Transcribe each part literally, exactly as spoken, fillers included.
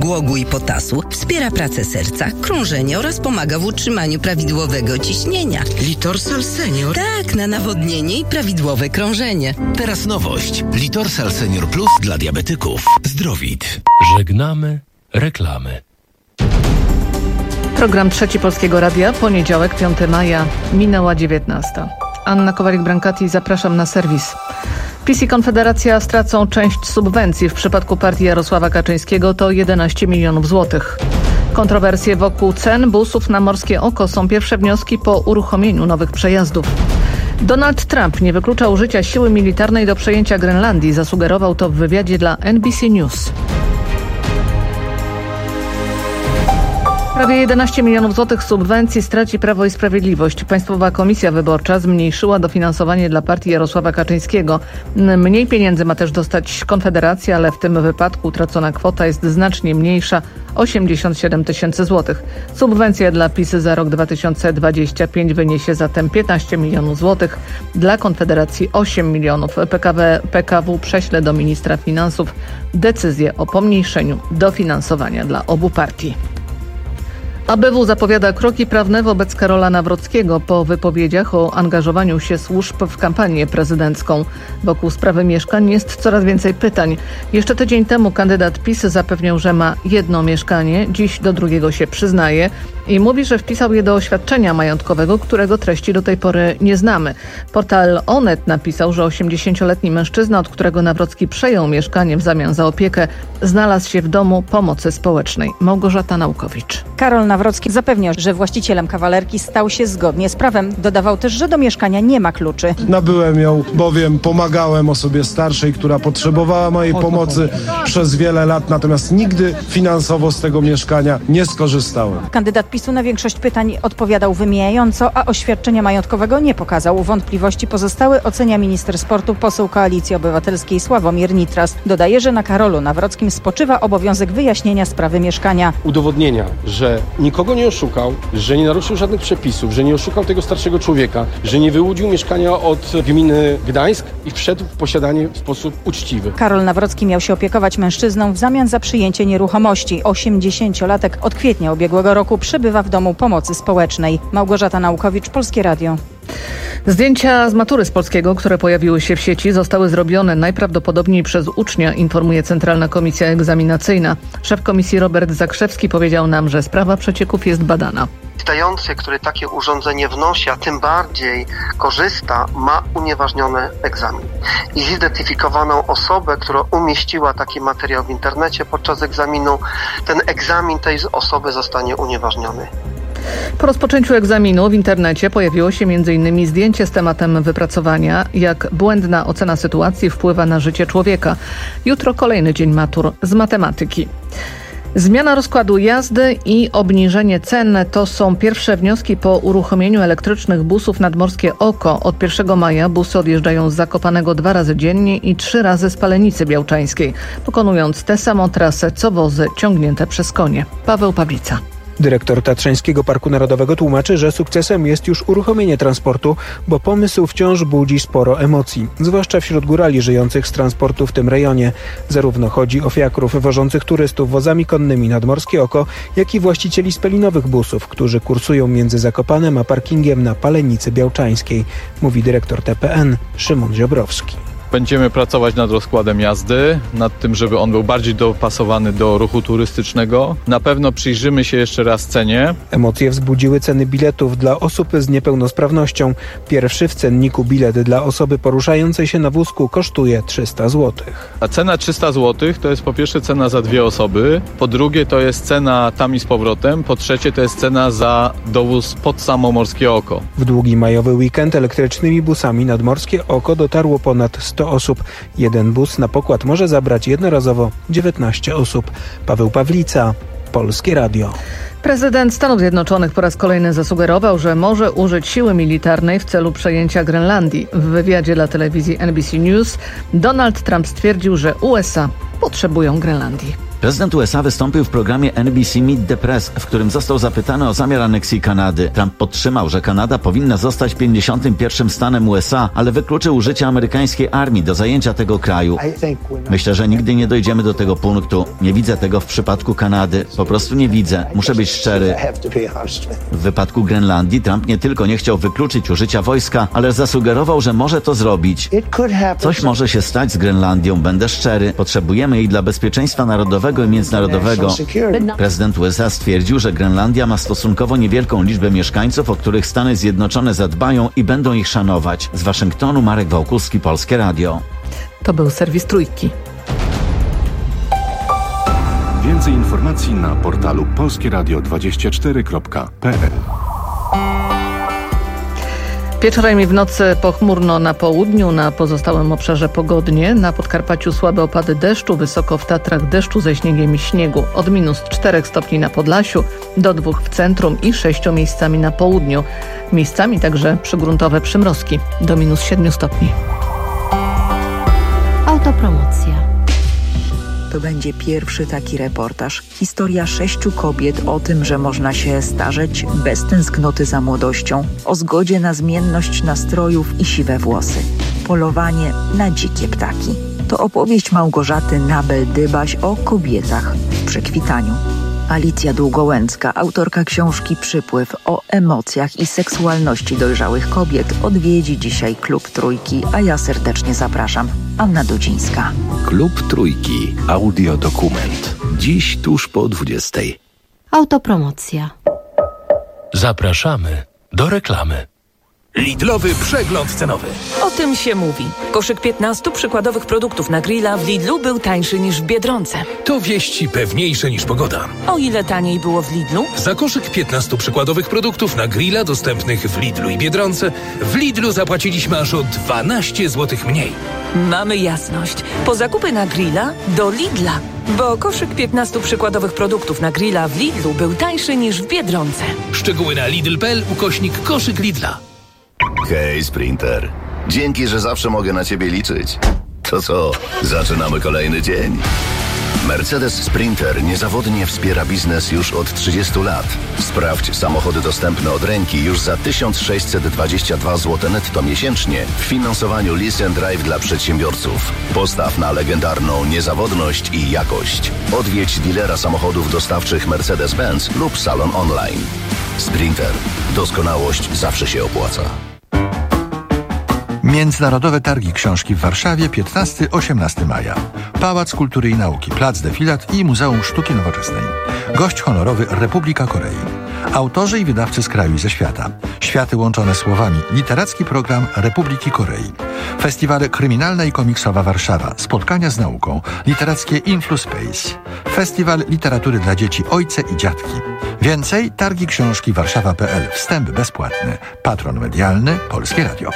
żgłogu i potasu, wspiera pracę serca, krążenie oraz pomaga w utrzymaniu prawidłowego ciśnienia. Litorsal Senior? Tak, na nawodnienie i prawidłowe krążenie. Teraz nowość. Litorsal Senior Plus dla diabetyków. Zdrowit. Żegnamy reklamy. Program Trzeci Polskiego Radia, poniedziałek, piątego maja, minęła dziewiętnasta. Anna Kowalik-Brankati, zapraszam na serwis. PiS i Konfederacja stracą część subwencji. W przypadku partii Jarosława Kaczyńskiego to jedenaście milionów złotych. Kontrowersje wokół cen busów na Morskie Oko są pierwsze wnioski po uruchomieniu nowych przejazdów. Donald Trump nie wyklucza użycia siły militarnej do przejęcia Grenlandii. Zasugerował to w wywiadzie dla N B C News. Prawie jedenaście milionów złotych subwencji straci Prawo i Sprawiedliwość. Państwowa Komisja Wyborcza zmniejszyła dofinansowanie dla partii Jarosława Kaczyńskiego. Mniej pieniędzy ma też dostać Konfederacja, ale w tym wypadku utracona kwota jest znacznie mniejsza – osiemdziesiąt siedem tysięcy złotych. Subwencja dla PiS za rok dwa tysiące dwudziesty piąty wyniesie zatem piętnaście milionów złotych, dla Konfederacji osiem milionów. P K W, P K W prześle do ministra finansów decyzję o pomniejszeniu dofinansowania dla obu partii. A B W zapowiada kroki prawne wobec Karola Nawrockiego po wypowiedziach o angażowaniu się służb w kampanię prezydencką. Wokół sprawy mieszkań jest coraz więcej pytań. Jeszcze tydzień temu kandydat PiS zapewniał, że ma jedno mieszkanie, dziś do drugiego się przyznaje i mówi, że wpisał je do oświadczenia majątkowego, którego treści do tej pory nie znamy. Portal Onet napisał, że osiemdziesięcioletni mężczyzna, od którego Nawrocki przejął mieszkanie w zamian za opiekę, znalazł się w domu pomocy społecznej. Małgorzata Naukowicz. Karol Nawrocki zapewniał, że właścicielem kawalerki stał się zgodnie z prawem. Dodawał też, że do mieszkania nie ma kluczy. Nabyłem ją, bowiem pomagałem osobie starszej, która potrzebowała mojej pomocy przez wiele lat, natomiast nigdy finansowo z tego mieszkania nie skorzystałem. Kandydat PiSu na większość pytań odpowiadał wymijająco, a oświadczenia majątkowego nie pokazał. Wątpliwości pozostałe ocenia minister sportu, poseł Koalicji Obywatelskiej Sławomir Nitras. Dodaje, że na Karolu Nawrockim spoczywa obowiązek wyjaśnienia sprawy mieszkania. Udowodnienia, że nikogo nie oszukał, że nie naruszył żadnych przepisów, że nie oszukał tego starszego człowieka, że nie wyłudził mieszkania od gminy Gdańsk i wszedł w posiadanie w sposób uczciwy. Karol Nawrocki miał się opiekować mężczyzną w zamian za przyjęcie nieruchomości. osiemdziesięciolatek od kwietnia ubiegłego roku przebywa w domu pomocy społecznej. Małgorzata Naukowicz, Polskie Radio. Zdjęcia z matury z polskiego, które pojawiły się w sieci, zostały zrobione najprawdopodobniej przez ucznia, informuje Centralna Komisja Egzaminacyjna. Szef komisji Robert Zakrzewski powiedział nam, że sprawa przecieków jest badana. Zdający, który takie urządzenie wnosi, a tym bardziej korzysta, ma unieważniony egzamin. I zidentyfikowaną osobę, która umieściła taki materiał w internecie podczas egzaminu, ten egzamin tej osoby zostanie unieważniony. Po rozpoczęciu egzaminu w internecie pojawiło się między innymi zdjęcie z tematem wypracowania, jak błędna ocena sytuacji wpływa na życie człowieka. Jutro kolejny dzień matur z matematyki. Zmiana rozkładu jazdy i obniżenie cen to są pierwsze wnioski po uruchomieniu elektrycznych busów nad Morskie Oko. Od pierwszego maja busy odjeżdżają z Zakopanego dwa razy dziennie i trzy razy z Palenicy Białczańskiej, pokonując tę samą trasę co wozy ciągnięte przez konie. Paweł Pawlica. Dyrektor Tatrzańskiego Parku Narodowego tłumaczy, że sukcesem jest już uruchomienie transportu, bo pomysł wciąż budzi sporo emocji, zwłaszcza wśród górali żyjących z transportu w tym rejonie. Zarówno chodzi o fiakrów wożących turystów wozami konnymi nad Morskie Oko, jak i właścicieli spalinowych busów, którzy kursują między Zakopanem a parkingiem na Palenicy Białczańskiej, mówi dyrektor T P N Szymon Ziobrowski. Będziemy pracować nad rozkładem jazdy, nad tym, żeby on był bardziej dopasowany do ruchu turystycznego. Na pewno przyjrzymy się jeszcze raz cenie. Emocje wzbudziły ceny biletów dla osób z niepełnosprawnością. Pierwszy w cenniku bilet dla osoby poruszającej się na wózku kosztuje trzysta złotych. A cena trzysta złotych to jest po pierwsze cena za dwie osoby, po drugie to jest cena tam i z powrotem, po trzecie to jest cena za dowóz pod samo Morskie Oko. W długi majowy weekend elektrycznymi busami nad Morskie Oko dotarło ponad sto osób. Jeden bus na pokład może zabrać jednorazowo dziewiętnaście osób. Paweł Pawlica, Polskie Radio. Prezydent Stanów Zjednoczonych po raz kolejny zasugerował, że może użyć siły militarnej w celu przejęcia Grenlandii. W wywiadzie dla telewizji N B C News Donald Trump stwierdził, że U S A potrzebują Grenlandii. Prezydent U S A wystąpił w programie N B C Meet the Press, w którym został zapytany o zamiar aneksji Kanady. Trump podtrzymał, że Kanada powinna zostać pięćdziesiątym pierwszym stanem U S A, ale wykluczył użycie amerykańskiej armii do zajęcia tego kraju. Myślę, że nigdy nie dojdziemy do tego punktu. Nie widzę tego w przypadku Kanady. Po prostu nie widzę. Muszę być szczery. W wypadku Grenlandii Trump nie tylko nie chciał wykluczyć użycia wojska, ale zasugerował, że może to zrobić. Coś może się stać z Grenlandią, będę szczery. Potrzebujemy jej dla bezpieczeństwa narodowego i międzynarodowego. Prezydent U S A stwierdził, że Grenlandia ma stosunkowo niewielką liczbę mieszkańców, o których Stany Zjednoczone zadbają i będą ich szanować. Z Waszyngtonu Marek Wałkuski, Polskie Radio. To był serwis Trójki. Więcej informacji na portalu polskie radio dwadzieścia cztery kropka p l. Wieczorem i w nocy pochmurno na południu, na pozostałym obszarze pogodnie. Na Podkarpaciu słabe opady deszczu, wysoko w Tatrach deszczu ze śniegiem i śniegu. Od minus czterech stopni na Podlasiu do dwóch w centrum i sześciu miejscami na południu. Miejscami także przygruntowe przymrozki do minus siedmiu stopni. Autopromocja. To będzie pierwszy taki reportaż. Historia sześciu kobiet o tym, że można się starzeć bez tęsknoty za młodością, o zgodzie na zmienność nastrojów i siwe włosy. Polowanie na dzikie ptaki. To opowieść Małgorzaty Nabel-Dybaś o kobietach w przekwitaniu. Alicja Długołęcka, autorka książki Przypływ o emocjach i seksualności dojrzałych kobiet, odwiedzi dzisiaj Klub Trójki, a ja serdecznie zapraszam. Anna Dudzińska. Klub Trójki. Audiodokument. Dziś tuż po dwudziestej. Autopromocja. Zapraszamy do reklamy. Lidlowy przegląd cenowy. O tym się mówi. Koszyk piętnastu przykładowych produktów na grilla w Lidlu był tańszy niż w Biedronce. To wieści pewniejsze niż pogoda. O ile taniej było w Lidlu? Za koszyk piętnastu przykładowych produktów na grilla dostępnych w Lidlu i Biedronce w Lidlu zapłaciliśmy aż o dwanaście złotych mniej. Mamy jasność. Po zakupy na grilla do Lidla. Bo koszyk piętnastu przykładowych produktów na grilla w Lidlu był tańszy niż w Biedronce. Szczegóły na lidl kropka p l ukośnik koszyk Lidla. Hej, Sprinter. Dzięki, że zawsze mogę na Ciebie liczyć. To co, zaczynamy kolejny dzień? Mercedes Sprinter niezawodnie wspiera biznes już od trzydziestu lat. Sprawdź samochody dostępne od ręki już za tysiąc sześćset dwadzieścia dwa złote netto miesięcznie w finansowaniu Lease and Drive dla przedsiębiorców. Postaw na legendarną niezawodność i jakość. Odwiedź dilera samochodów dostawczych Mercedes-Benz lub salon online. Sprinter. Doskonałość zawsze się opłaca. Międzynarodowe Targi Książki w Warszawie piętnastego do osiemnastego maja. Pałac Kultury i Nauki, Plac Defilat i Muzeum Sztuki Nowoczesnej. Gość honorowy Republika Korei. Autorzy i wydawcy z kraju i ze świata. Światy łączone słowami. Literacki program Republiki Korei. Festiwale Kryminalna i Komiksowa Warszawa. Spotkania z nauką. Literackie InfluSpace. Festiwal Literatury dla Dzieci Ojce i Dziadki. Więcej Targi Książki Warszawa kropka p l. Wstęp bezpłatny. Patron medialny Polskie Radio.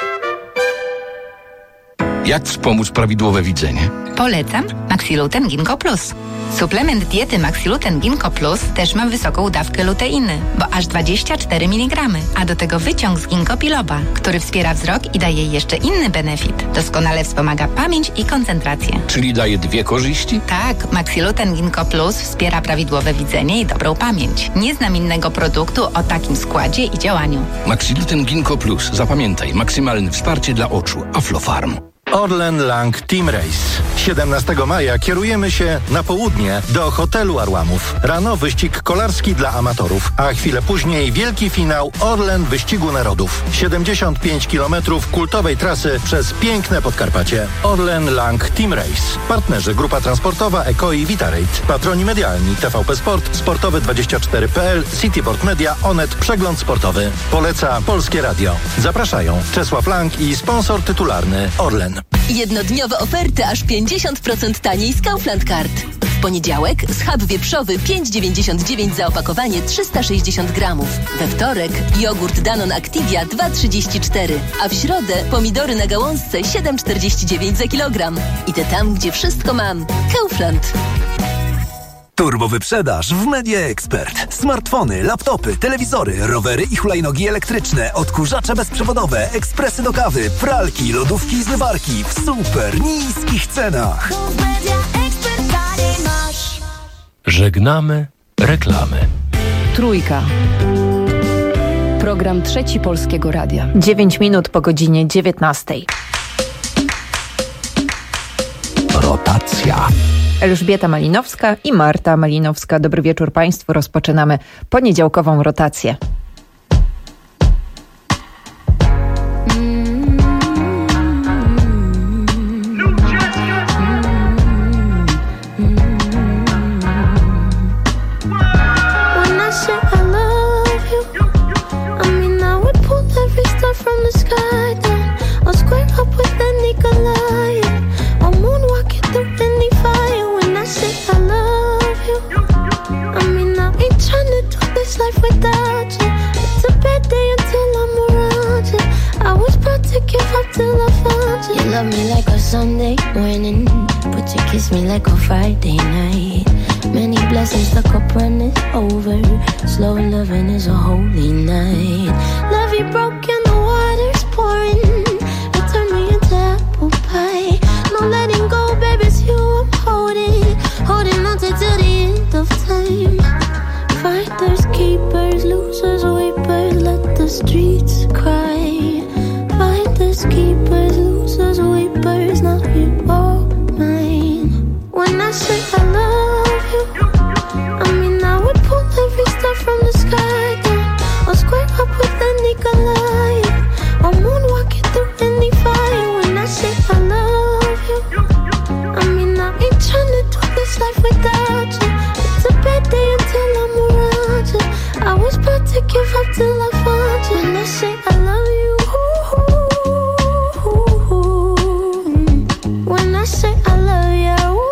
Jak wspomóc prawidłowe widzenie? Polecam Maxiluten Ginkgo Plus. Suplement diety Maxiluten Ginkgo Plus też ma wysoką dawkę luteiny, bo aż dwadzieścia cztery miligramy, a do tego wyciąg z ginkgo biloba, który wspiera wzrok i daje jeszcze inny benefit. Doskonale wspomaga pamięć i koncentrację. Czyli daje dwie korzyści? Tak, Maxiluten Ginkgo Plus wspiera prawidłowe widzenie i dobrą pamięć. Nie znam innego produktu o takim składzie i działaniu. Maxiluten Ginkgo Plus. Zapamiętaj, maksymalne wsparcie dla oczu. Aflofarm. Orlen Lang Team Race. siedemnastego maja kierujemy się na południe do hotelu Arłamów. Rano wyścig kolarski dla amatorów, a chwilę później wielki finał Orlen Wyścigu Narodów. siedemdziesiąt pięć kilometrów kultowej trasy przez piękne Podkarpacie. Orlen Lang Team Race. Partnerzy Grupa Transportowa Eko i Vitarate. Patroni medialni T V P Sport, Sportowy dwadzieścia cztery kropka p l, Cityport Media, Onet, Przegląd Sportowy. Poleca Polskie Radio. Zapraszają Czesław Lang i sponsor tytularny Orlen. Jednodniowe oferty aż pięćdziesiąt procent taniej z Kaufland Card. W poniedziałek schab wieprzowy pięć dziewięćdziesiąt dziewięć za opakowanie trzysta sześćdziesiąt gramów. We wtorek jogurt Danone Activia dwa trzydzieści cztery, a w środę pomidory na gałązce siedem czterdzieści dziewięć za kilogram. Idę tam, gdzie wszystko mam. Kaufland. Turbo wyprzedaż w Media Expert. Smartfony, laptopy, telewizory, rowery i hulajnogi elektryczne, odkurzacze bezprzewodowe, ekspresy do kawy, pralki, lodówki i zmywarki w super niskich cenach. W Media Expert taniej masz. Żegnamy reklamy. Trójka. Program Trzeci Polskiego Radia. dziewięć minut po godzinie dziewiętnastej. Rotacja. Elżbieta Malinowska i Marta Malinowska. Dobry wieczór Państwu. Rozpoczynamy poniedziałkową rotację. Sunday morning, but you kiss me like a Friday night. Many blessings, the cup runneth over. Slow loving is a holy night. Love you broken, the water's pouring. It turned me into apple pie. No letting go, baby, it's you I'm holding. Holding on to till the end of time. Fighters, keepers, losers, weepers. Let the streets cry. Fighters, keepers, losers, weepers. Now you're all mine. When I say I love you, I mean I would pull every star from the sky down. Or square up with any Goliath. Or moonwalking through any fire. When I say I love you, I mean I ain't trying to do this life without you. It's a bad day until I'm around you. I was about to give up till I found you. When I say I love you, when I say I love you,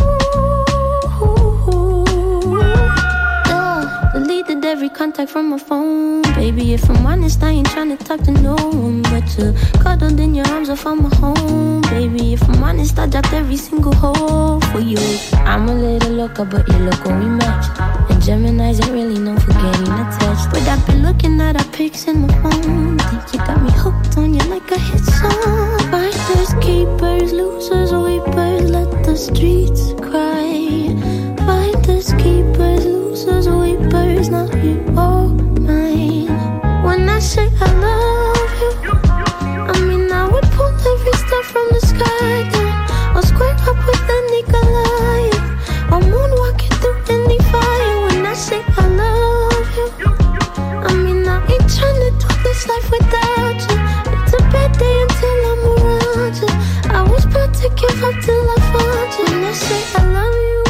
yeah, deleted every contact from my phone. Baby, if I'm honest, I ain't tryna talk to no one but you. Cuddled in your arms, I found my home. Baby, if I'm honest, I dropped every single hole for you. I'm a little loca, but you look when we match. And Gemini's ain't really known for getting attached. But I've been looking at our pics in my phone. Think you got me hooked on you like a hit song. Fighters, keepers, losers, weepers. Let the streets cry. Fighters, keepers, losers, weepers. Now you're all mine. When I say I love you, I mean I would pull every star from the sky down. Or square up with any Goliath. Or moonwalking through any fire. When I say I love you, I mean I ain't tryna do this life without you. It's a bad day until I'm around you. I was about to give up till I found you. When I say I love you,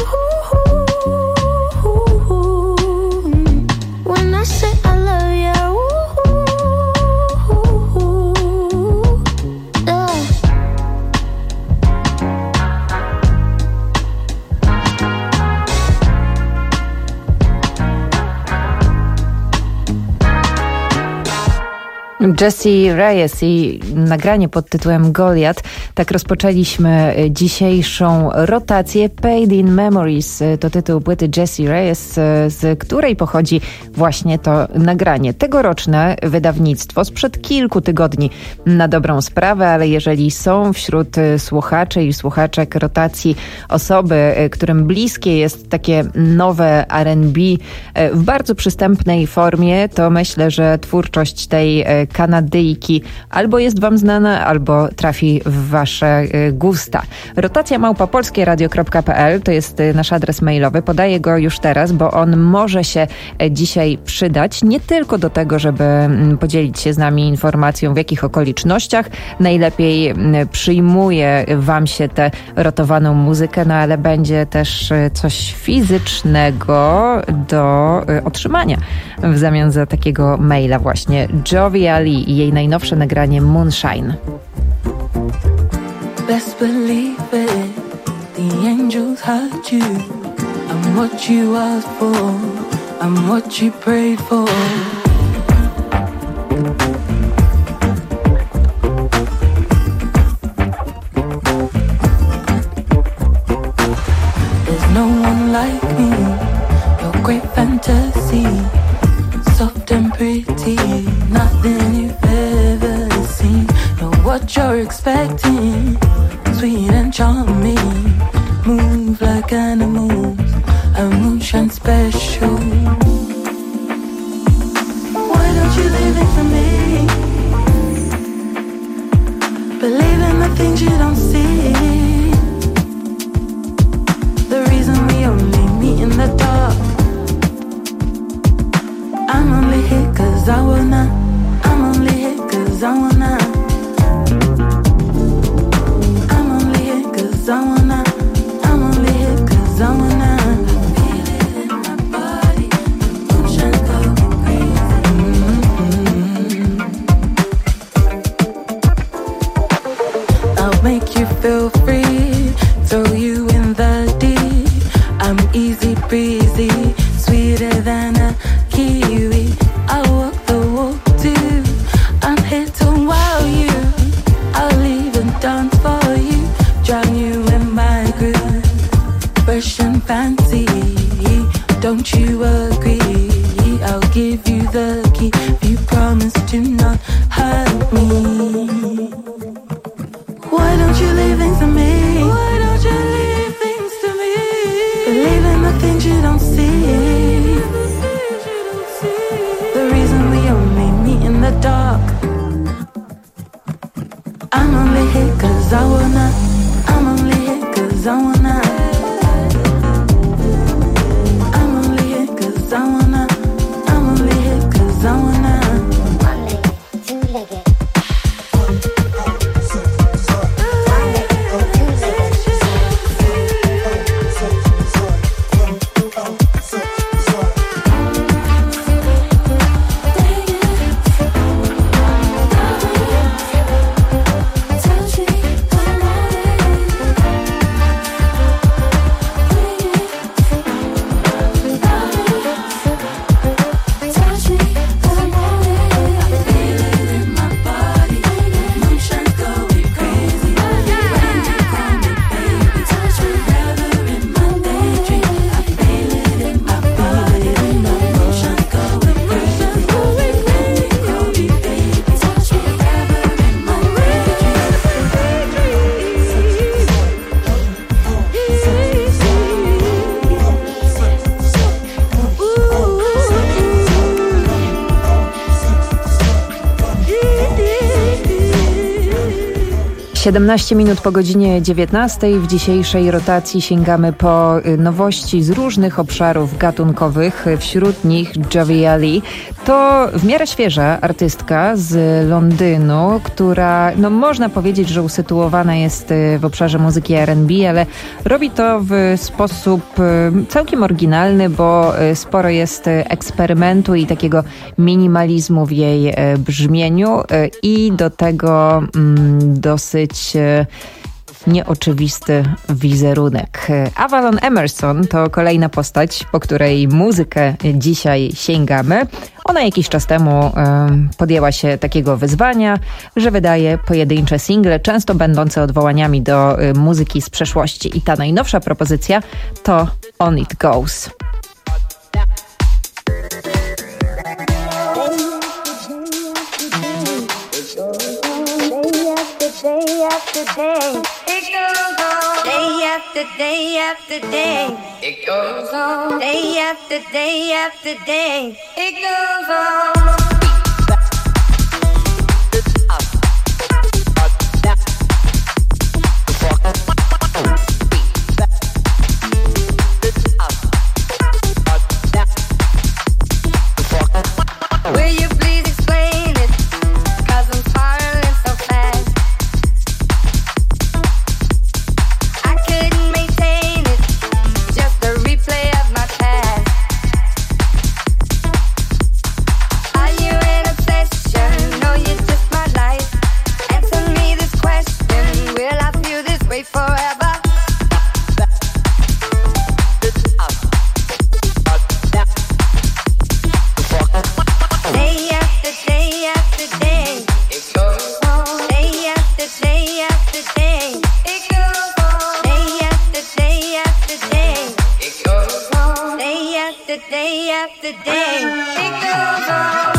when I say I love you, yeah. Jessie Reyes i nagranie pod tytułem Goliath. Tak rozpoczęliśmy dzisiejszą rotację. Paid in Memories to tytuł płyty Jessie Reyes, z której pochodzi właśnie to nagranie. Tegoroczne wydawnictwo sprzed kilku tygodni na dobrą sprawę, ale jeżeli są wśród słuchaczy i słuchaczek rotacji osoby, którym bliskie jest takie nowe R and B w bardzo przystępnej formie, to myślę, że twórczość tej Kanadyjki albo jest wam znana, albo trafi w wasze gusta. Rotacja małpa polskieradio kropka p l to jest nasz adres mailowy. Podaję go już teraz, bo on może się dzisiaj przydać nie tylko do tego, żeby podzielić się z nami informacją, w jakich okolicznościach najlepiej przyjmuje wam się tę rotowaną muzykę, no ale będzie też coś fizycznego do otrzymania w zamian za takiego maila właśnie. Jovial i jej najnowsze nagranie Moonshine. Best believe it, the angels heard you. I'm what you asked for, I'm what you prayed for. There's no one like me, your great fantasy, soft and pretty, nothing you've ever seen. Know what you're expecting, sweet and charming, move like animals, a moonshine special. Why don't you leave it for me? Believe in the things you don't see. The reason we only meet in the dark. I'm only here cause I wanna. I'm only here cause I wanna. I'm only here cause I wanna. I'm only here cause I wanna. Feel it in my body. Emotions go crazy. Mm-hmm. I'll make you feel free. Throw you in the deep. I'm easy breezy. Sweeter than a kiwi. I walk the walk too. I'm here to wow you. I'll even dance for you. Drown you in my groove. Fresh and fancy. Don't you agree? I'll give you the key. If you promise to not hurt me. Why don't you leave things to me? Why don't you leave things to me? Believe in the things you don't see. The reason we only meet in the dark. I'm only here cause I wanna. I'm only here cause I wanna. I'm only here cause I wanna. I'm only here cause I wanna. One leg, two legged. siedemnaście minut po godzinie dziewiętnastej. W dzisiejszej rotacji sięgamy po nowości z różnych obszarów gatunkowych. Wśród nich Jovialli. To w miarę świeża artystka z Londynu, która, no można powiedzieć, że usytuowana jest w obszarze muzyki R and B, ale robi to w sposób całkiem oryginalny, bo sporo jest eksperymentu i takiego minimalizmu w jej brzmieniu i do tego mm, dosyć nieoczywisty wizerunek. Avalon Emerson to kolejna postać, po której muzykę dzisiaj sięgamy. Ona jakiś czas temu y, podjęła się takiego wyzwania, że wydaje pojedyncze single, często będące odwołaniami do y, muzyki z przeszłości. I ta najnowsza propozycja to On It Goes. Day after day, it goes on. Day after day after day, it goes on. Day after day after day, it goes on. Will you please explain it? 'Cause I'm spiraling so fast. I couldn't maintain it, just a replay of my past. Are you in obsession? No, you're just my life. Answer me this question, will I feel this way forever? Day after day after day, it goes on. Day after day after day, it goes on. Day after day after day, it goes on. Day after day after day, it goes on.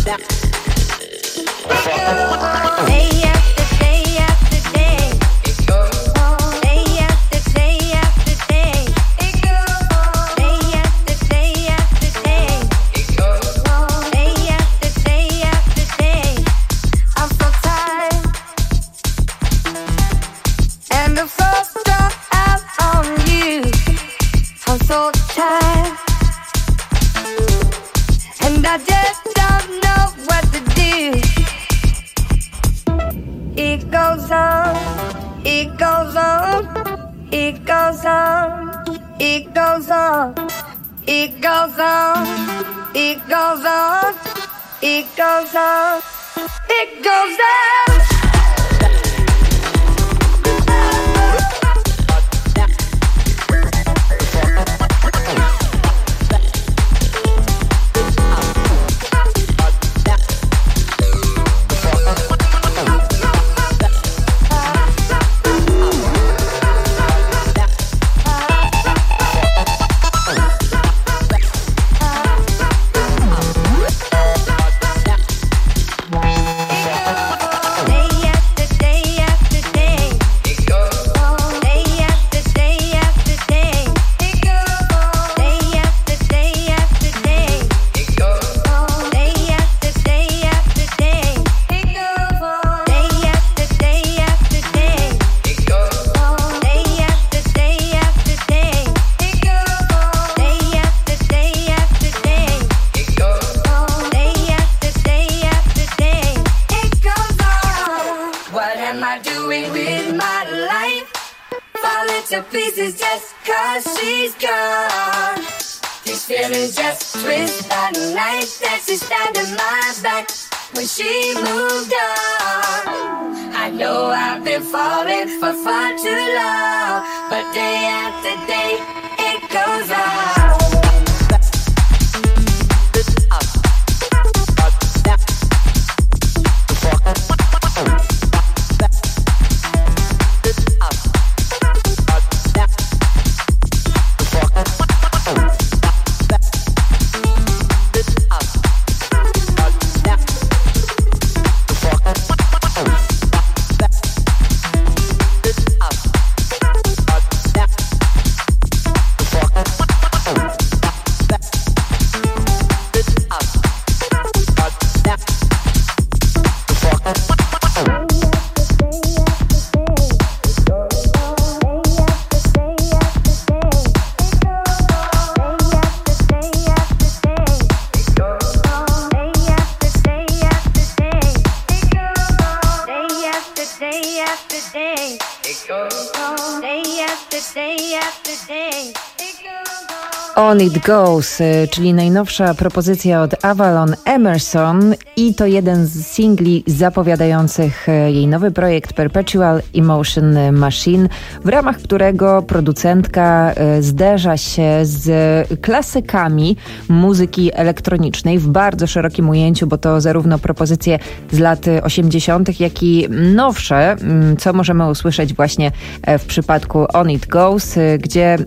On It Goes, czyli najnowsza propozycja od Avalon Emerson i to jeden z singli zapowiadających jej nowy projekt Perpetual Emotion Machine, w ramach którego producentka zderza się z klasykami muzyki elektronicznej w bardzo szerokim ujęciu, bo to zarówno propozycje z lat osiemdziesiątych, jak i nowsze, co możemy usłyszeć właśnie w przypadku On It Goes, gdzie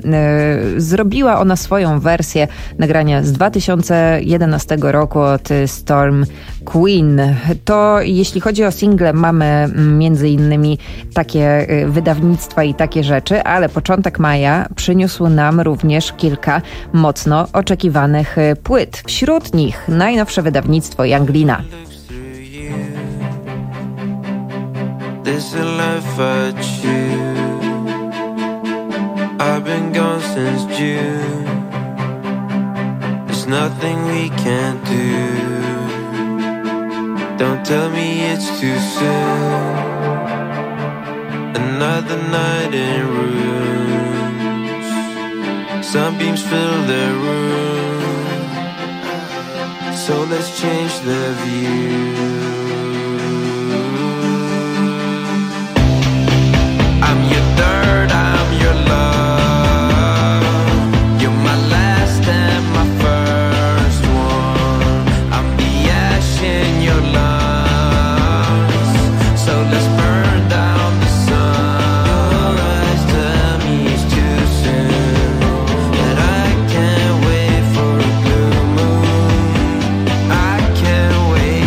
zrobiła ona swoją wersję nagrania z dwa tysiące jedenastego roku od Storm Queen. To jeśli chodzi o single, mamy między innymi takie wydawnictwa i takie rzeczy, ale początek maja przyniósł nam również kilka mocno oczekiwanych płyt. Wśród nich najnowsze wydawnictwo Younglina. I've been gone since June. There's nothing we can't do. Don't tell me it's too soon. Another night in rooms. Sunbeams fill the room. So let's change the view. I'm your third, I'm your love. Wait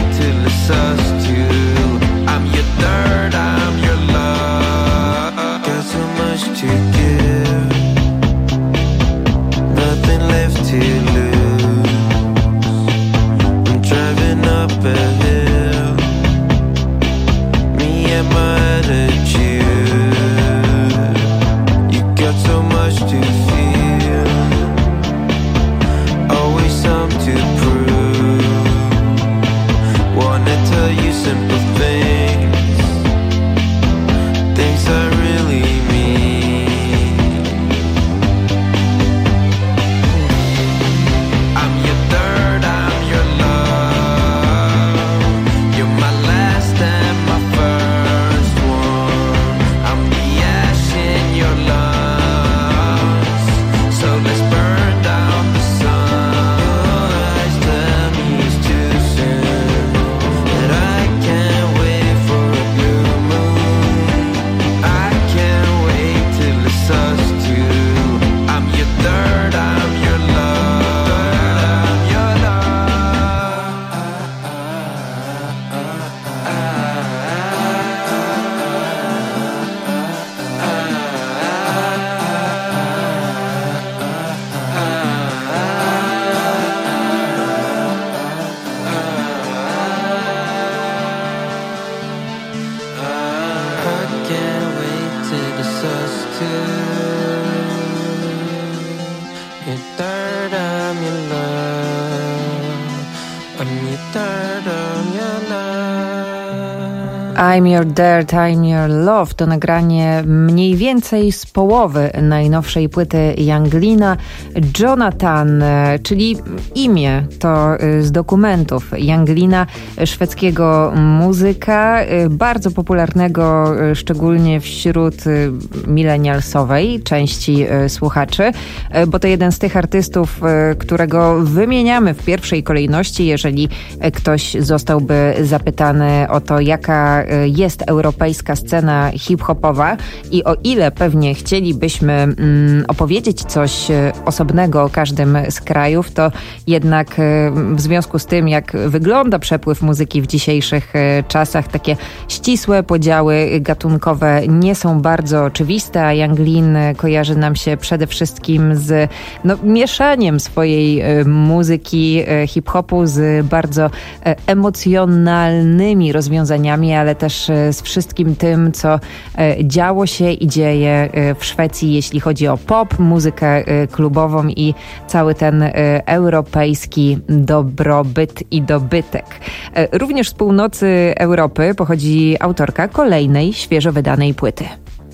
I'm Your Dirt, I'm Your Love to nagranie mniej więcej z połowy najnowszej płyty Younglina. Jonathan, czyli imię to z dokumentów Younglina, szwedzkiego muzyka, bardzo popularnego szczególnie wśród milenialsowej części słuchaczy, bo to jeden z tych artystów, którego wymieniamy w pierwszej kolejności, jeżeli ktoś zostałby zapytany o to, jaka jest europejska scena hip-hopowa i o ile pewnie chcielibyśmy mm, opowiedzieć coś osobnego o każdym z krajów, to jednak w związku z tym, jak wygląda przepływ muzyki w dzisiejszych czasach, takie ścisłe podziały gatunkowe nie są bardzo oczywiste, a Younglin kojarzy nam się przede wszystkim z no, mieszaniem swojej muzyki hip-hopu z bardzo emocjonalnymi rozwiązaniami, ale też z wszystkim tym, co działo się i dzieje w Szwecji, jeśli chodzi o pop, muzykę klubową i cały ten europejski dobrobyt i dobytek. Również z północy Europy pochodzi autorka kolejnej świeżo wydanej płyty.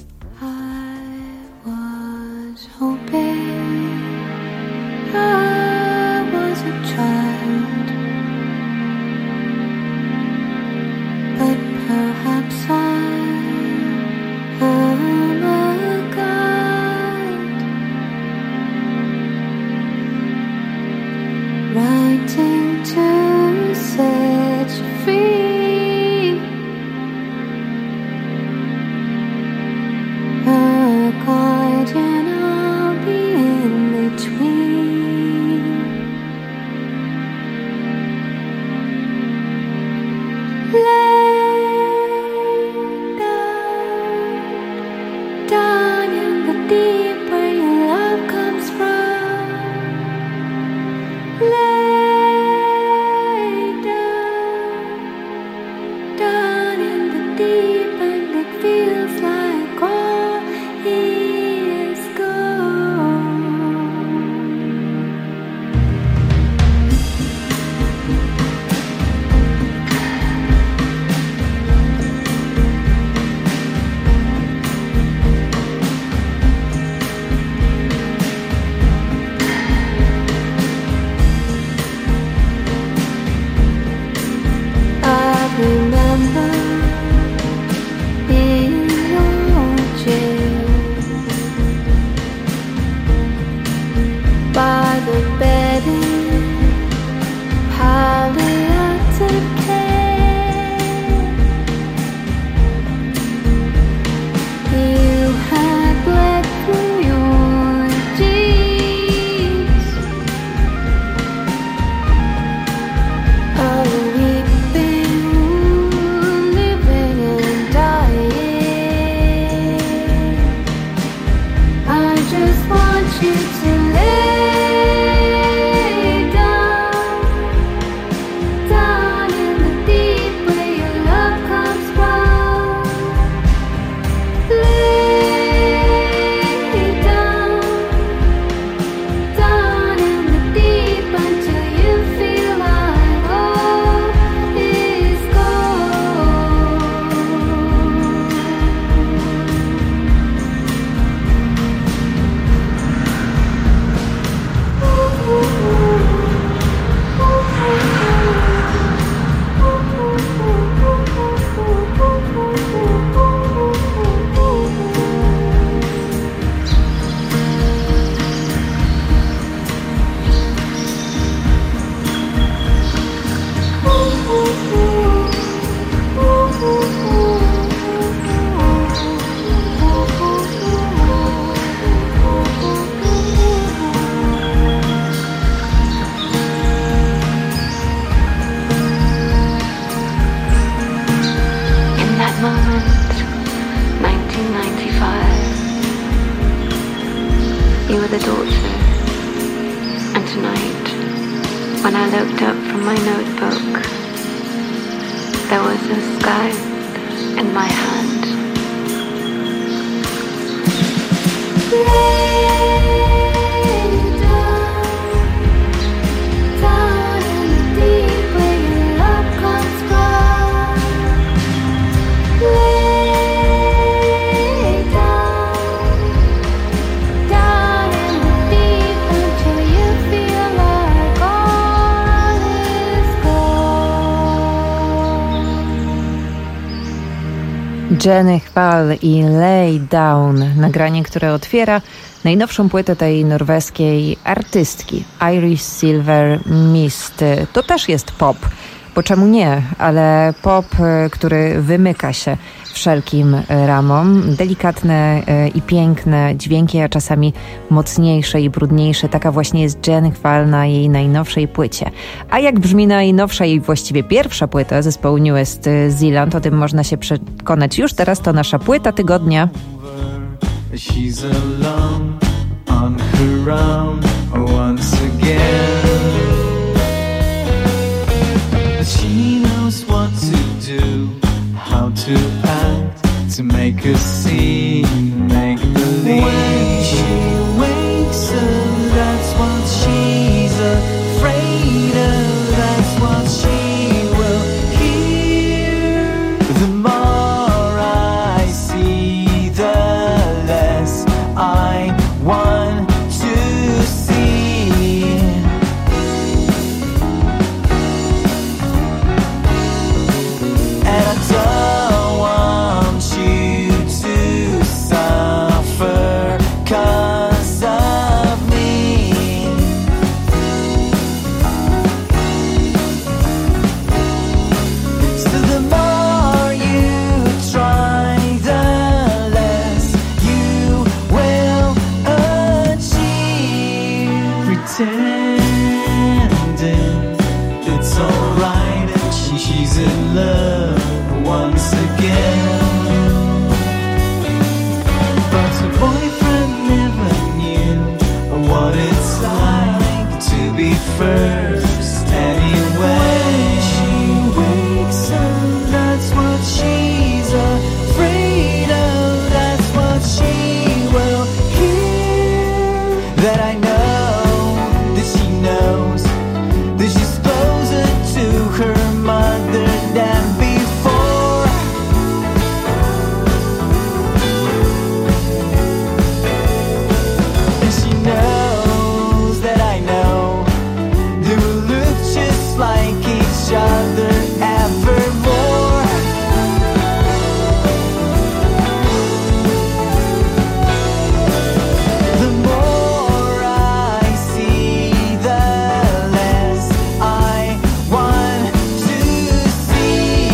Writing to set you free, a guardian, I'll be in between. Lay down, down in the deep where your love comes from. Lay Jenny Hval i Lay Down. Nagranie, które otwiera najnowszą płytę tej norweskiej artystki Iris Silver Mist. To też jest pop, bo czemu nie? Ale pop, który wymyka się wszelkim ramom. Delikatne i piękne dźwięki, a czasami mocniejsze i brudniejsze. Taka właśnie jest Jenny Hval na jej najnowszej płycie. A jak brzmi najnowsza i właściwie pierwsza płyta zespołu New West Zealand, o tym można się przekonać już teraz. To nasza płyta tygodnia. She's alone on her own once again. She knows what to do, how to act, to make us see, make believe. When she wakes up, that's what she's afraid of, that's what she will hear. The more I see, the less I want to see. And I don't want you to suffer 'cause of me. So the more you try, the less you will achieve. Pretending it's alright and she, she's in love once again. But her boyfriend never knew what it's like to be first anyway. When she wakes up, that's what she's afraid of, that's what she will hear. That I know, that she knows, that she's closer to her mother than before. And she knows that I know they will look just like each other evermore. The more I see, the less I want to see.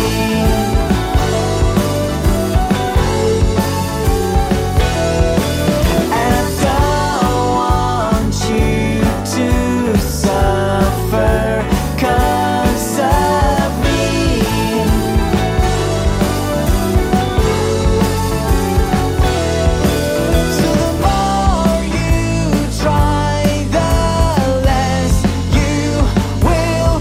And I don't want you to suffer 'cause of me. So the more you try, the less you will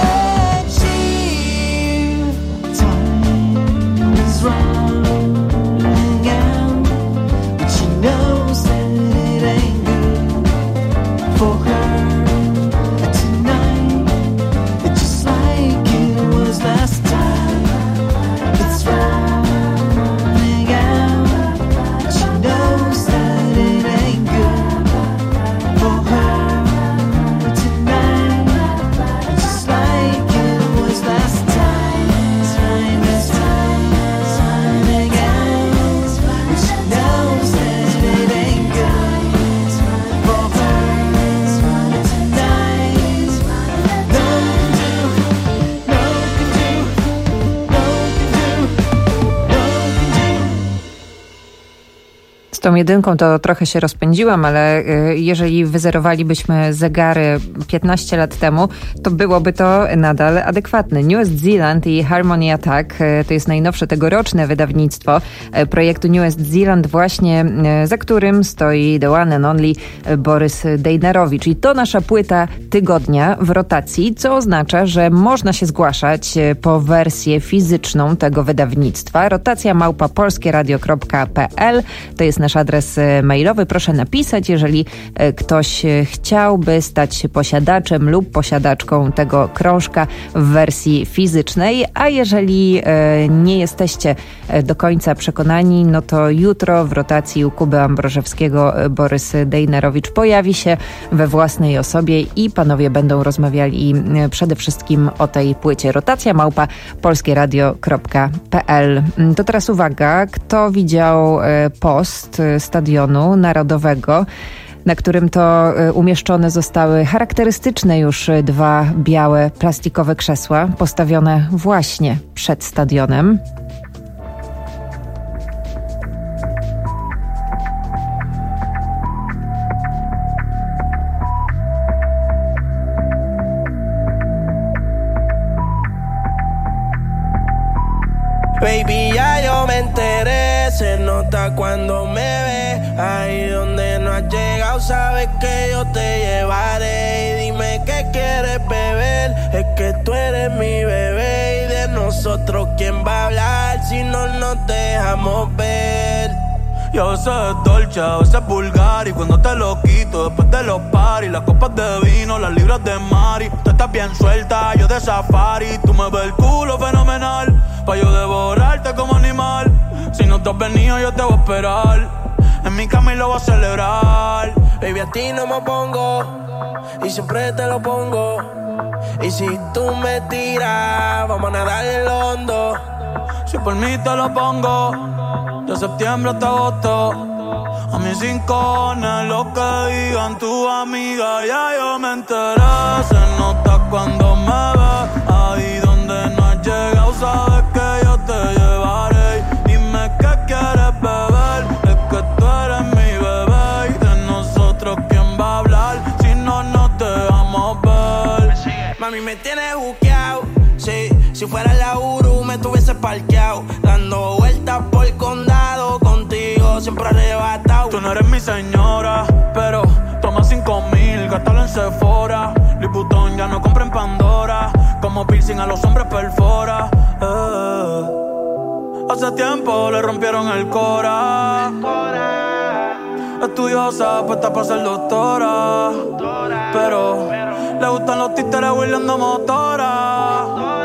achieve. Time is running out, but she knows that it ain't good for her tonight. It's just like it was last time. It's running out, but she knows that it ain't good for her tonight. It's just like it was last time. Time is running out, but she knows that it ain't good for her tonight. No can do, no can do, no can do, no can do. Z tą jedynką to trochę się rozpędziłam, ale y, jeżeli wyzerowalibyśmy zegary piętnaście lat temu, to byłoby to nadal adekwatne. New West Zealand i Harmony Attack y, to jest najnowsze tegoroczne wydawnictwo y, projektu New West Zealand, właśnie y, za którym stoi the one and only y, Borys Dejnerowicz. I to nasza płyta tygodnia w rotacji, co oznacza, że można się zgłaszać y, po wersję fizyczną tego wydawnictwa. Rotacja małpa polskieradio kropka p l to jest nasz nasz adres mailowy. Proszę napisać, jeżeli ktoś chciałby stać się posiadaczem lub posiadaczką tego krążka w wersji fizycznej, a jeżeli nie jesteście do końca przekonani, no to jutro w rotacji u Kuby Ambrożewskiego Borys Dejnerowicz pojawi się we własnej osobie i panowie będą rozmawiali przede wszystkim o tej płycie. Rotacja małpa polskieradio kropka pe el. To teraz uwaga, kto widział post Stadionu Narodowego, na którym to umieszczone zostały charakterystyczne już dwa białe plastikowe krzesła postawione właśnie przed stadionem. Baby, ya yo me enteré, se nota cuando me ve. Ahí donde no has llegado, sabes que yo te llevaré. Y dime qué quieres beber, es que tú eres mi bebé. Y de nosotros, ¿quién va a hablar si no nos dejamos ver? Y a veces es dolce, a veces es vulgar. Y cuando te lo quito, después de los paris, las copas de vino, las libras de Mari. Tú estás bien suelta, yo de safari. Tú me ves el culo fenomenal, pa' yo devorarte como animal. Si no te has venido, yo te voy a esperar. En mi cama y lo voy a celebrar. Baby, a ti no me pongo, y siempre te lo pongo. Y si tú me tiras, vamos a nadar en lo hondo. Si por mí te lo pongo, de septiembre hasta agosto. A mis rincones, lo que digan tu amiga, ya yo me enteré. Se nota cuando me ves, ahí donde no has llegado, sabes que yo te llevaré. Dime qué quieres beber, es que tú eres mi bebé. Y de nosotros, ¿quién va a hablar si no nos dejamos ver? Mami, me tienes buqueado, sí. Si fuera la Uru, me tuviese parqueado, dando vueltas por el condado, contigo siempre arrebatado. Tú no eres mi señora, pero toma cinco mil, gástalo en Sephora. Liputón ya no compra en Pandora, como piercing a los hombres perfora. Eh. Hace tiempo le rompieron el cora. Estudiosa, puesta para ser doctora, pero le gustan los títeres huirleando motora.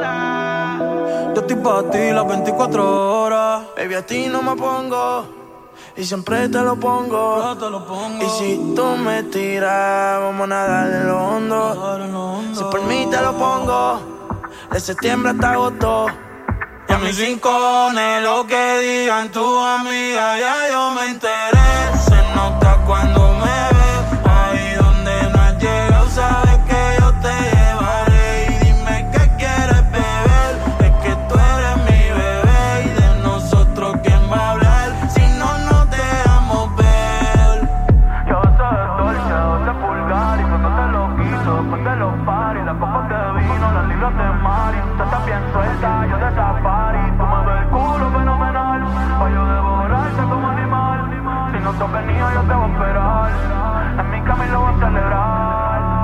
Yo estoy pa' ti las veinticuatro horas. Baby, a ti no me pongo, y siempre te lo pongo. Yo te lo pongo. Y si tú me tiras, vamos a nadar en lo hondo. Si por mí te lo pongo, de septiembre hasta agosto. Y a mis rincones, lo que digan tu amiga, ya yo me enteré. Se nota cuando me ves, ahí donde no has llegado, sabes que yo te llevaré. Y dime qué quieres beber, es que tú eres mi bebé. Y de nosotros, ¿quién va a hablar si no nos dejamos ver? Yo soy dolce, dolce vulgar. Y cuando te lo quito, después de los paris, las copas de vino, las libras de Mari. Tú estás bien suelta, yo de safari. Tú me ves el culo fenomenal, pa' yo devorarte como animal. Si no te has venido, yo te voy a esperar. En mi cama y lo voy a celebrar.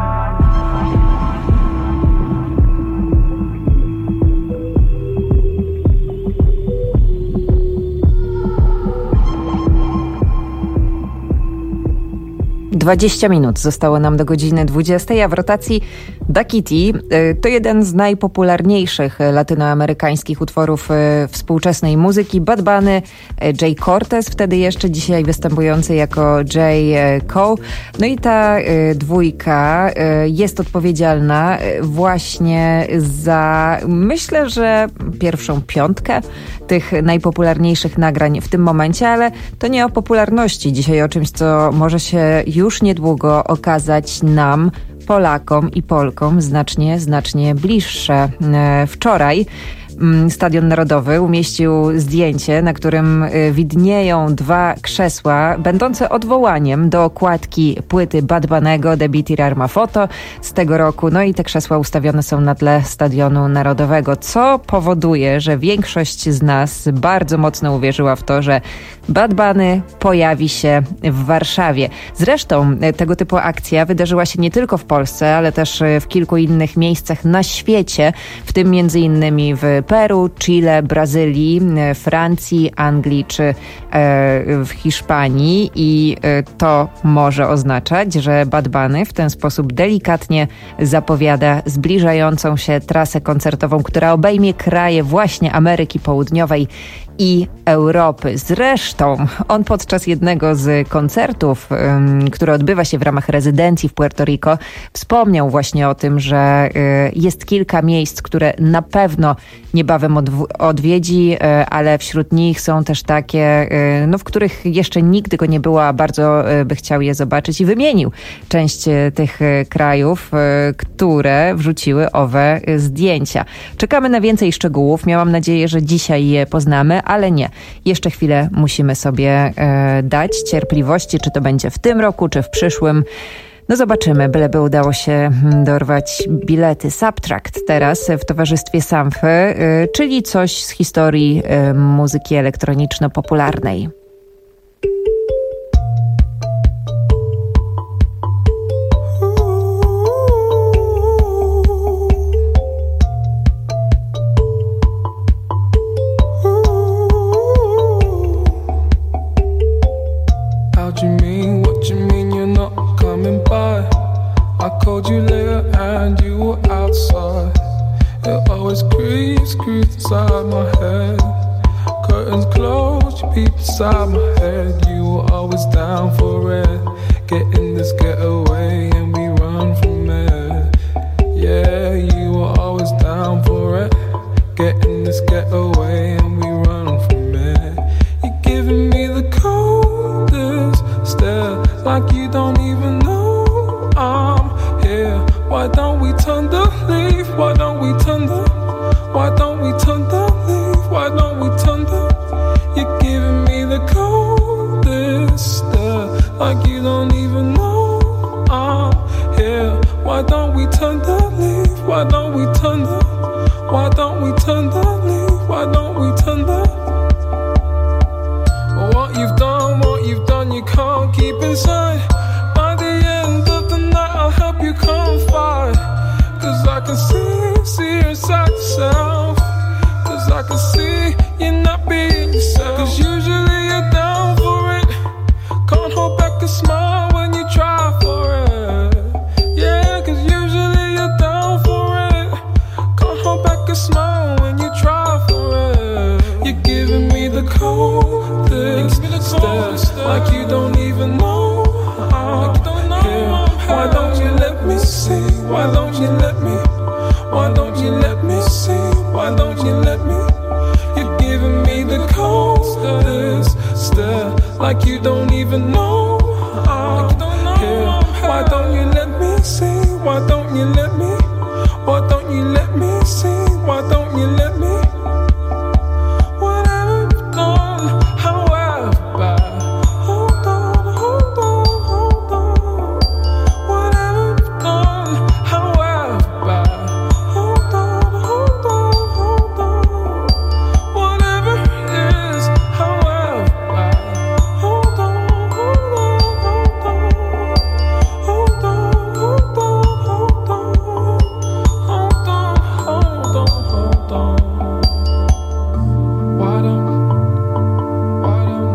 dwadzieścia minut zostało nam do godziny dwudziestej, a w rotacji Ducky T to jeden z najpopularniejszych latynoamerykańskich utworów współczesnej muzyki. Bad Bunny, Jay Cortez, wtedy jeszcze, dzisiaj występujący jako J. Cole. No i ta dwójka jest odpowiedzialna właśnie za, myślę, że pierwszą piątkę tych najpopularniejszych nagrań w tym momencie, ale to nie o popularności. Dzisiaj o czymś, co może się już niedługo okazać nam, Polakom i Polkom, znacznie, znacznie bliższe. Wczoraj Stadion Narodowy umieścił zdjęcie, na którym widnieją dwa krzesła będące odwołaniem do okładki płyty Bad Bunny'ego Debí Tirar Ma Foto z tego roku. No i te krzesła ustawione są na tle Stadionu Narodowego, co powoduje, że większość z nas bardzo mocno uwierzyła w to, że Bad Bunny pojawi się w Warszawie. Zresztą tego typu akcja wydarzyła się nie tylko w Polsce, ale też w kilku innych miejscach na świecie, w tym między innymi w z Peru, Chile, Brazylii, Francji, Anglii czy w Hiszpanii i to może oznaczać, że Bad Bunny w ten sposób delikatnie zapowiada zbliżającą się trasę koncertową, która obejmie kraje właśnie Ameryki Południowej i Europy. Zresztą on podczas jednego z koncertów, um, który odbywa się w ramach rezydencji w Puerto Rico, wspomniał właśnie o tym, że y, jest kilka miejsc, które na pewno niebawem odw- odwiedzi, y, ale wśród nich są też takie, y, no, w których jeszcze nigdy go nie było, a bardzo y, by chciał je zobaczyć i wymienił część y, tych y, krajów, y, które wrzuciły owe y, zdjęcia. Czekamy na więcej szczegółów. Miałam nadzieję, że dzisiaj je poznamy, ale nie. Jeszcze chwilę musimy sobie e, dać cierpliwości, czy to będzie w tym roku, czy w przyszłym. No zobaczymy, byleby udało się dorwać bilety. Subtract teraz w towarzystwie Samphy, e, czyli coś z historii e, muzyki elektroniczno-popularnej. What you mean, what you mean you're not coming by? I called you later and you were outside. It always creeps, creeps inside my head. Curtains closed, you peep inside my head. You were always down for it. Getting this getaway and we run from it. Yeah, you were always down for it. Getting this getaway and we run from it. You're giving me the coldest stare, like you don't even know I'm here. Why don't we turn the leaf? Why don't we turn the? Why don't we turn the leaf? Why don't we turn the? You're giving me the coldest stare, like you don't even know I'm here. Why don't we turn the leaf? Why don't we turn the? Why don't we turn the leaf? Why don't we turn the? What you've done, what you've done, you can't keep inside. By the end of the night, I'll help you confide. Cause I can see, see you inside yourself. Cause I can see you're not being yourself. Cause usually you're down for it. Can't hold back a smile when you try for it. Yeah, cause usually you're down for it. Can't hold back a smile when you try for it. You're giving me the coldest stare, like you don't even know I'm here. Why don't you let me see? Why don't you let me? Why don't you let me see? Why don't you let me? You're giving me the coldest stare, like you don't even know I'm here. Why don't you let me see? Why don't you let me? Why don't you let me see? Why don't you let me? Whatever you've done, however bad, hold on, hold on, hold on. Whatever you've done, however bad, hold on, hold on, hold on. Whatever it is, however bad, hold on, hold on, hold on. Hold on, hold on, hold on. Hold on, hold on, hold on. Why don't, why don't,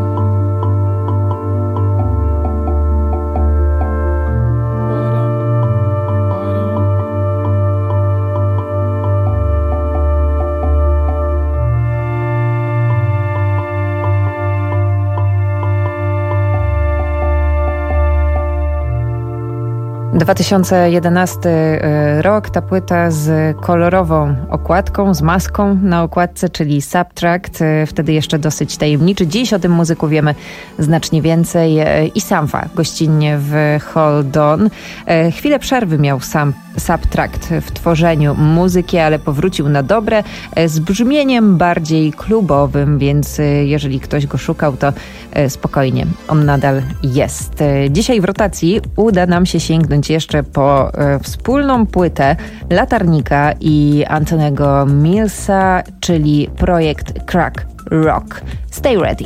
dwa tysiące jedenasty rok, ta płyta z kolorową okładką, z maską na okładce, czyli Subtract, wtedy jeszcze dosyć tajemniczy. Dziś o tym muzyku wiemy znacznie więcej i Sampha gościnnie w Hold On. Chwilę przerwy miał sam Subtract w tworzeniu muzyki, ale powrócił na dobre z brzmieniem bardziej klubowym, więc jeżeli ktoś go szukał, to spokojnie, on nadal jest. Dzisiaj w rotacji uda nam się sięgnąć jeszcze po e, wspólną płytę Latarnika i Antonego Millsa, czyli projekt Crack Rock. Stay ready.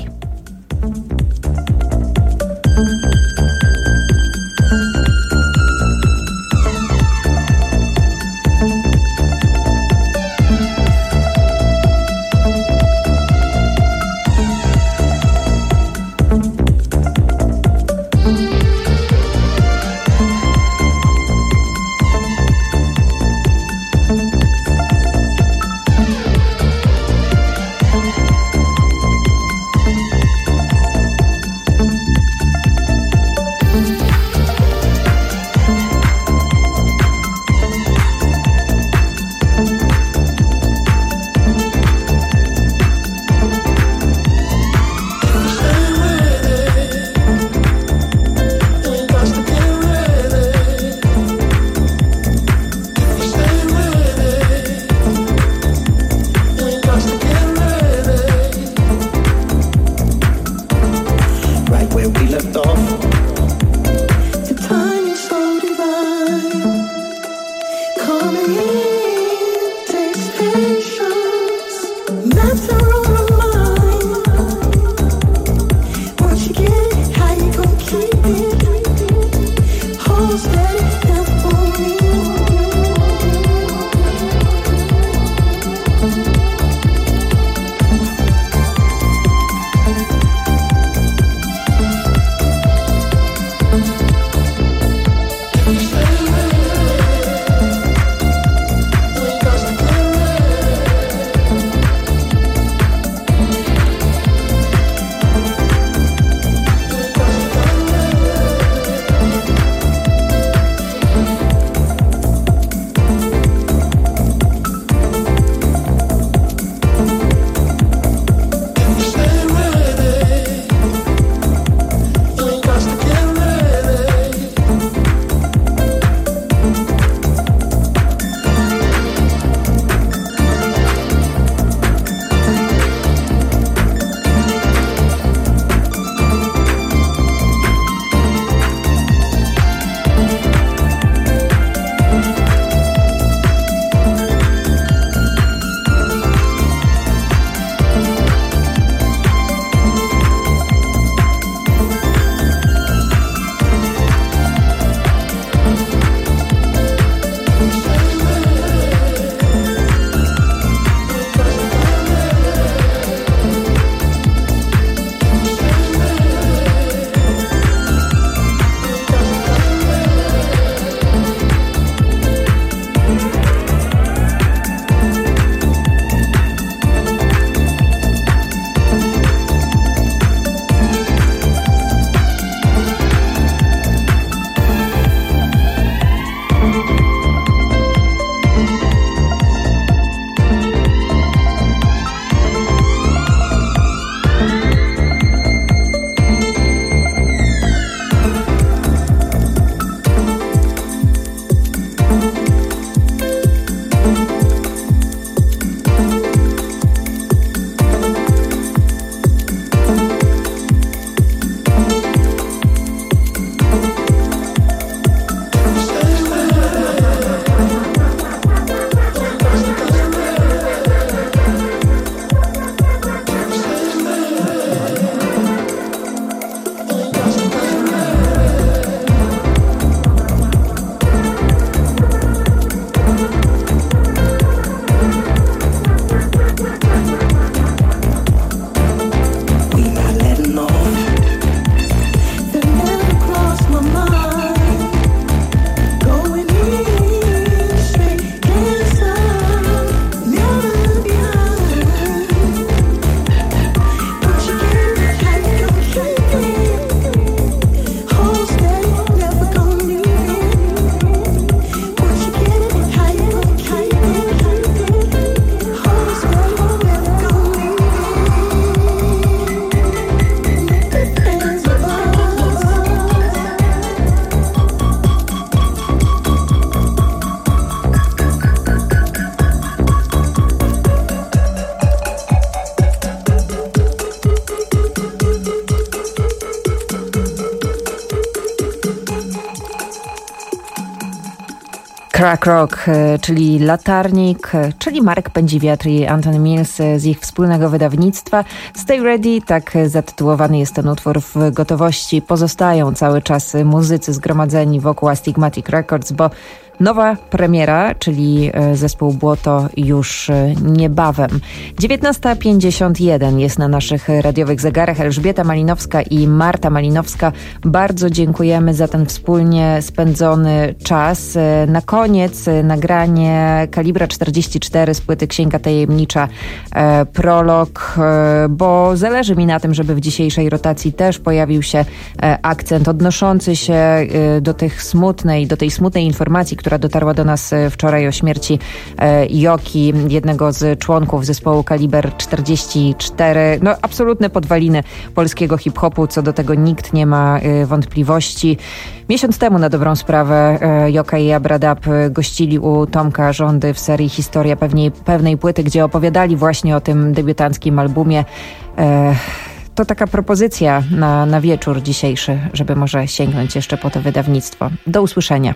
Crack Rock, czyli Latarnik, czyli Marek Pędziwiatr i Anthony Mills z ich wspólnego wydawnictwa. Stay Ready, tak zatytułowany jest ten utwór. W gotowości pozostają cały czas muzycy zgromadzeni wokół Astigmatic Records, bo nowa premiera, czyli zespół Błoto, już niebawem. dziewiętnasta pięćdziesiąt jeden jest na naszych radiowych zegarach. Elżbieta Malinowska i Marta Malinowska, bardzo dziękujemy za ten wspólnie spędzony czas. Na koniec nagranie Kalibra czterdzieści cztery z płyty Księga Tajemnicza, e, prolog, e, bo zależy mi na tym, żeby w dzisiejszej rotacji też pojawił się e, akcent odnoszący się e, do tych smutnej, do tej smutnej informacji, która dotarła do nas wczoraj o śmierci e, Joki, jednego z członków zespołu Kaliber czterdzieści cztery. No, absolutne podwaliny polskiego hip-hopu, co do tego nikt nie ma e, wątpliwości. Miesiąc temu na dobrą sprawę e, Joka i Abradab gościli u Tomka Żądy w serii Historia pewnej, pewnej płyty, gdzie opowiadali właśnie o tym debiutanckim albumie. E, to taka propozycja na, na wieczór dzisiejszy, żeby może sięgnąć jeszcze po to wydawnictwo. Do usłyszenia.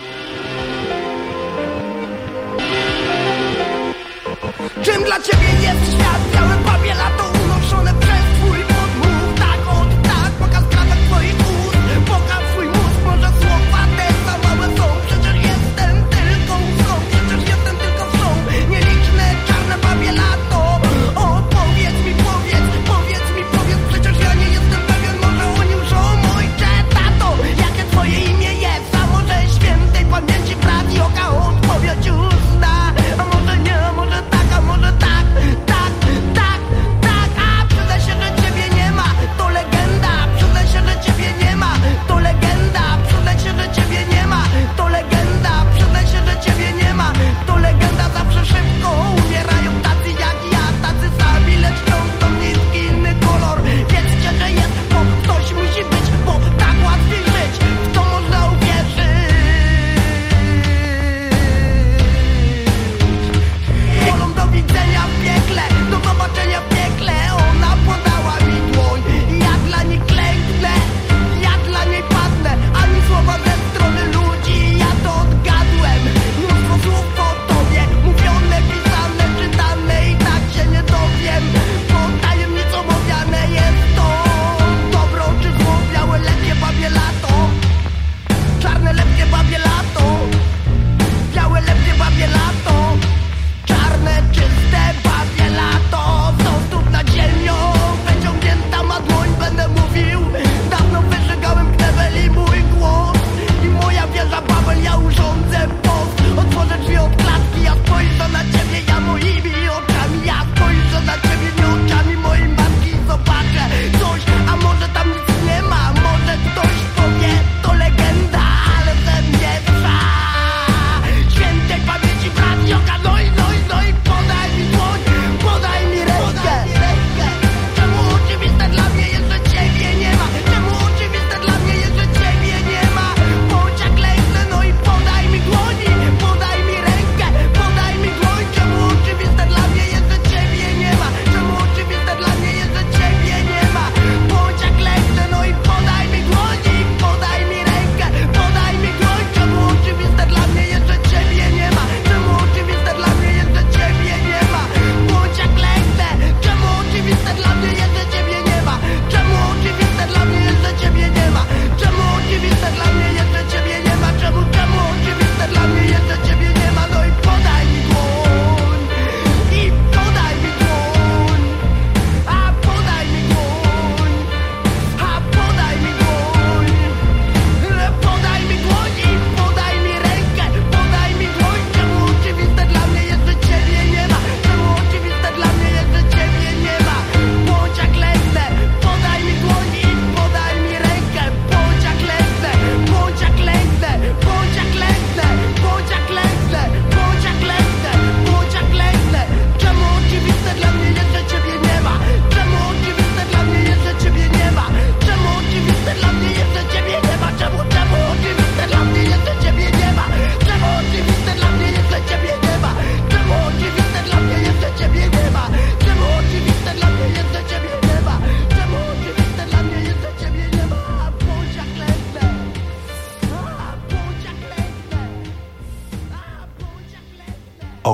Czym dla ciebie jest świat? Białe papie lato unoszone przez twój podmuch. Tak, od tak, pokaz krawek twoich ust. Pokaż swój mózg, może słowa te za małe są. Przecież jestem tylko łzą, przecież jestem tylko wrzą. Nieliczne czarne papie lato. Odpowiedz mi, powiedz, powiedz mi, powiedz. Przecież ja nie jestem pewien, może oni łżą. Ojcze, tato, jakie twoje imię jest? A może świętej pamięci brat Joka odpowiedź uzna? A może nie, a może tak, a może tak, tak, tak, tak.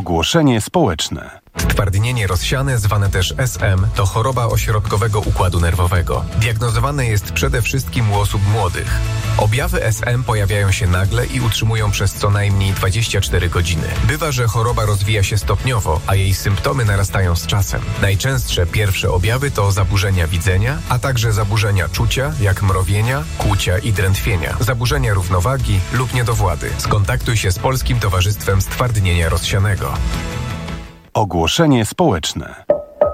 Ogłoszenie społeczne. Stwardnienie rozsiane, zwane też S M, to choroba ośrodkowego układu nerwowego. Diagnozowane jest przede wszystkim u osób młodych. Objawy S M pojawiają się nagle i utrzymują przez co najmniej dwadzieścia cztery godziny. Bywa, że choroba rozwija się stopniowo, a jej symptomy narastają z czasem. Najczęstsze pierwsze objawy to zaburzenia widzenia, a także zaburzenia czucia, jak mrowienia, kłucia i drętwienia, zaburzenia równowagi lub niedowłady. Skontaktuj się z Polskim Towarzystwem Stwardnienia Rozsianego. Ogłoszenie społeczne.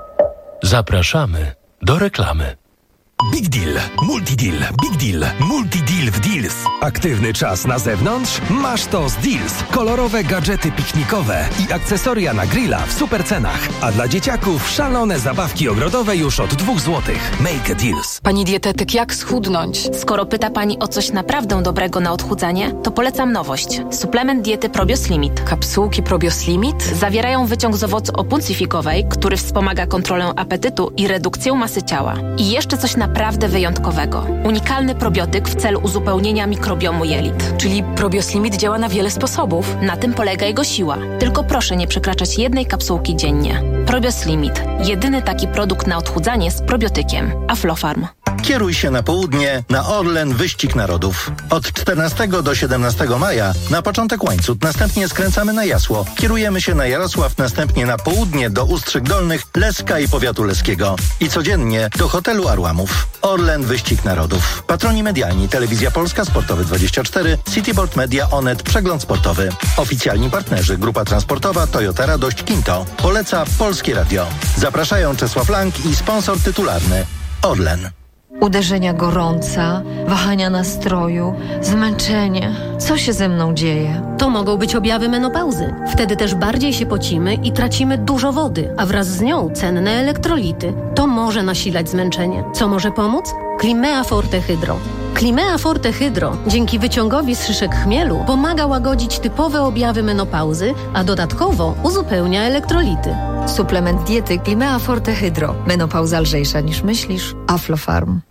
Zapraszamy do reklamy. Big Deal, Multideal, Big Deal, Multideal w Deals. Aktywny czas na zewnątrz? Masz to z Deals. Kolorowe gadżety piknikowe i akcesoria na grilla w super cenach. A dla dzieciaków szalone zabawki ogrodowe już od dwóch złotych. Make a Deals. Pani dietetyk, jak schudnąć? Skoro pyta Pani o coś naprawdę dobrego na odchudzanie, to polecam nowość. Suplement diety Probios Limit. Kapsułki Probios Limit zawierają wyciąg z owocu opuncifikowej, który wspomaga kontrolę apetytu i redukcję masy ciała. I jeszcze coś na naprawdę wyjątkowego. Unikalny probiotyk w celu uzupełnienia mikrobiomu jelit. Czyli Probios Limit działa na wiele sposobów. Na tym polega jego siła. Tylko proszę nie przekraczać jednej kapsułki dziennie. Probios Limit. Jedyny taki produkt na odchudzanie z probiotykiem. Aflofarm. Kieruj się na południe na Orlen Wyścig Narodów. Od czternastego do siedemnastego maja na początek Łańcut, następnie skręcamy na Jasło. Kierujemy się na Jarosław, następnie na południe do Ustrzyk Dolnych, Leska i powiatu leskiego. I codziennie do hotelu Arłamów. Orlen Wyścig Narodów. Patroni medialni: Telewizja Polska, Sportowy dwadzieścia cztery, Cityboard Media, Onet, Przegląd Sportowy. Oficjalni partnerzy: Grupa Transportowa, Toyota Radość, Kinto. Poleca Polskie Radio. Zapraszają Czesław Lang i sponsor tytularny Orlen. Uderzenia gorąca, wahania nastroju, zmęczenie. Co się ze mną dzieje? To mogą być objawy menopauzy. Wtedy też bardziej się pocimy i tracimy dużo wody, a wraz z nią cenne elektrolity. To może nasilać zmęczenie. Co może pomóc? Climea Forte Hydro. Climea Forte Hydro dzięki wyciągowi z szyszek chmielu pomaga łagodzić typowe objawy menopauzy, a dodatkowo uzupełnia elektrolity. Suplement diety Climea Forte Hydro. Menopauza lżejsza niż myślisz. Aflofarm.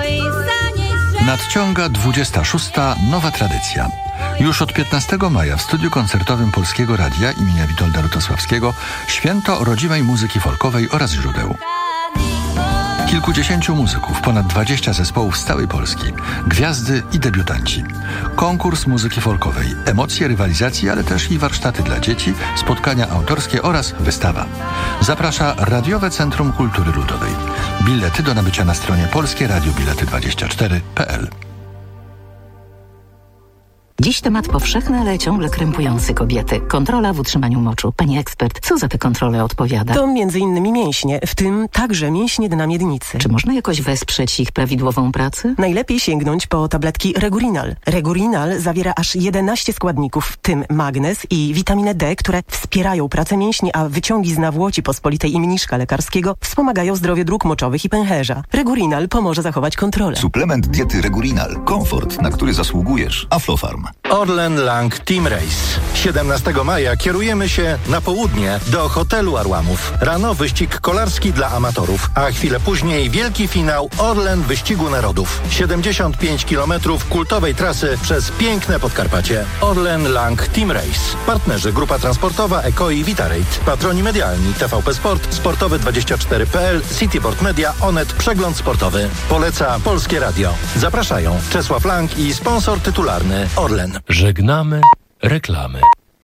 Nadciąga dwudziesta szósta nowa tradycja. Już od piętnastego maja w studiu koncertowym Polskiego Radia imienia Witolda Rutosławskiego święto rodzimej muzyki folkowej oraz źródeł. Kilkudziesięciu muzyków, ponad dwadzieścia zespołów z całej Polski, gwiazdy i debiutanci. Konkurs muzyki folkowej, emocje rywalizacji, ale też i warsztaty dla dzieci, spotkania autorskie oraz wystawa. Zaprasza Radiowe Centrum Kultury Ludowej. Bilety do nabycia na stronie polskie radio bilety dwadzieścia cztery kropka p l. Dziś temat powszechny, ale ciągle krępujący kobiety. Kontrola w utrzymaniu moczu. Pani ekspert, co za te kontrole odpowiada? To między innymi mięśnie, w tym także mięśnie dna miednicy. Czy można jakoś wesprzeć ich prawidłową pracę? Najlepiej sięgnąć po tabletki Regurinal. Regurinal zawiera aż jedenaście składników, w tym magnez i witaminę D, które wspierają pracę mięśni, a wyciągi z nawłoci pospolitej i mniszka lekarskiego wspomagają zdrowie dróg moczowych i pęcherza. Regurinal pomoże zachować kontrolę. Suplement diety Regurinal. Komfort, na który zasługujesz. Aflofarm. Orlen Lang Team Race. siedemnastego maja kierujemy się na południe do hotelu Arłamów. Rano wyścig kolarski dla amatorów, a chwilę później wielki finał Orlen Wyścigu Narodów. siedemdziesiąt pięć kilometrów kultowej trasy przez piękne Podkarpacie. Orlen Lang Team Race. Partnerzy: Grupa Transportowa, Eko i Vitarate. Patroni medialni: T V P Sport, Sportowy dwadzieścia cztery kropka p l, Cityboard Media, Onet, Przegląd Sportowy. Poleca Polskie Radio. Zapraszają Czesław Lang i sponsor tytularny Orlen. Żegnamy reklamy.